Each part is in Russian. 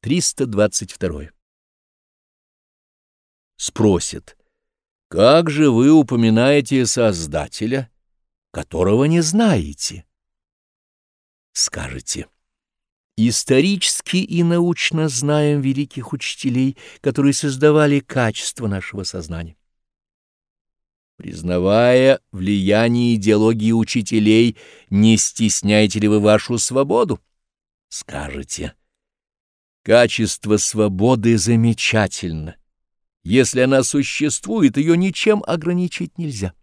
322. Спросит: как же вы упоминаете Создателя, которого не знаете? Скажете: исторически и научно знаем великих учителей, которые создавали качество нашего сознания. Признавая влияние идеологии учителей, не стесняете ли вы вашу свободу? Скажете: качество свободы замечательно. Если она существует, ее ничем ограничить нельзя.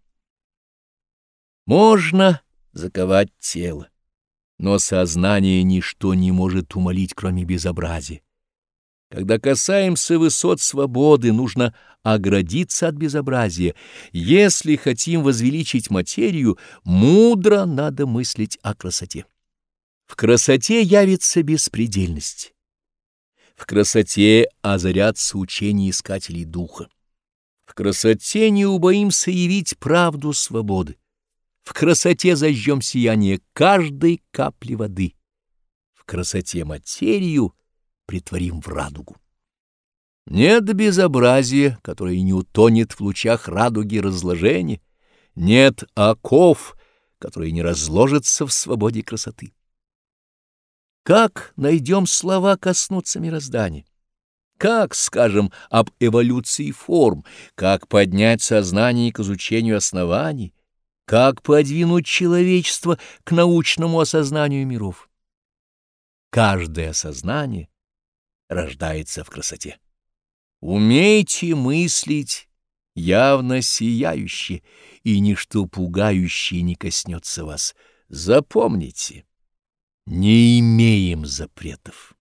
Можно заковать тело, но сознание ничто не может умолить, кроме безобразия. Когда касаемся высот свободы, нужно оградиться от безобразия. Если хотим возвеличить материю, мудро надо мыслить о красоте. В красоте явится беспредельность. В красоте озарятся учения искателей духа. В красоте не убоимся явить правду свободы. В красоте зажжем сияние каждой капли воды. В красоте материю претворим в радугу. Нет безобразия, которое не утонет в лучах радуги разложения. Нет оков, которые не разложатся в свободе красоты. Как найдем слова коснуться мироздания? Как скажем об эволюции форм? Как поднять сознание к изучению оснований? Как подвинуть человечество к научному осознанию миров? Каждое осознание рождается в красоте. Умейте мыслить явно сияюще, и ничто пугающее не коснется вас. Запомните: не имеем запретов.